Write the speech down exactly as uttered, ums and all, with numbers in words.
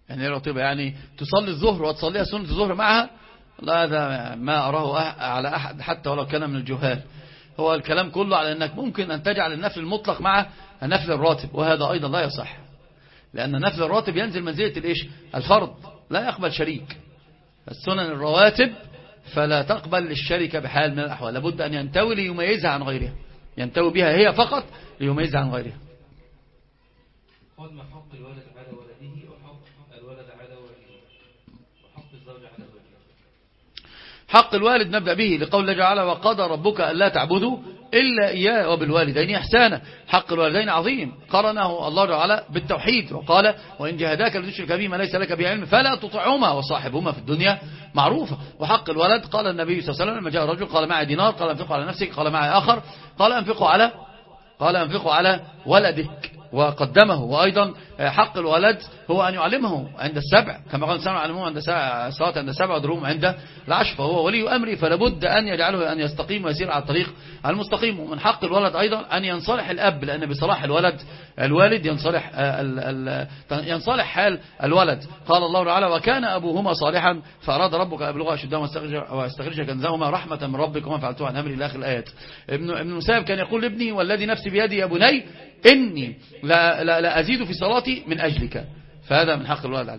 يعني ايه راتبة؟ يعني تصلي الظهر وتصليها سنة الظهر معها؟ لا، هذا ما أراه على أحد حتى ولو كان من الجهال. هو الكلام كله على أنك ممكن أن تجعل النفل المطلق مع النفل الراتب، وهذا أيضا لا يصح، لأن النفل الراتب ينزل منزلة الإيش؟ الفرض، لا يقبل شريك. السنن الرواتب فلا تقبل للشركة بحال من الأحوال، لابد أن ينتوي ليميزها عن غيرها، ينتوي بها هي فقط ليميزها عن غيرها. قال ما حق الولد على ولده وحق الولد على والده وحق الزوج على زوجها. حق الوالد نبدأ به لقول الله تعالى وقضى ربك ألا تعبدوا إلا إياه وبالوالدين إحسانا. حق الوالدين عظيم، قرنه الله تعالى بالتوحيد وقال وإن جاهداك لتشرك به ما ليس لك به علم فلا تطعهما وصاحبهما في الدنيا معروفة. وحق الولد قال النبي صلى الله عليه وسلم لما جاء رجل قال معي دينار، قال انفقه على نفسك، قال معي آخر، قال انفقه على قال انفقه على ولدك وقدمه. وأيضا حق الولد هو أن يعلمه عند السبع، كما قال سبع علموه عند سبع صلاة عند سبع ودروهم عند العشر، فهو ولي أمري فلابد أن يجعله أن يستقيم ويسير على الطريق المستقيم. ومن حق الولد أيضا أن ينصلح الأب، لأن بصلاح الولد الوالد ينصلح ال ال ينصلح حال الولد. قال الله تعالى وكان أبوهما صالحا فأراد ربك أن يبلغا أشدهما واستخرج كنزهما رحمة من ربك وما فعلته عن أمري إلى آخر الآيات. ابن ابن المسيب كان يقول لابني والذي نفسي بيدي يا بني إني لا, لا, لا أزيد في صلاتي من أجلك، فهذا من حق الولد.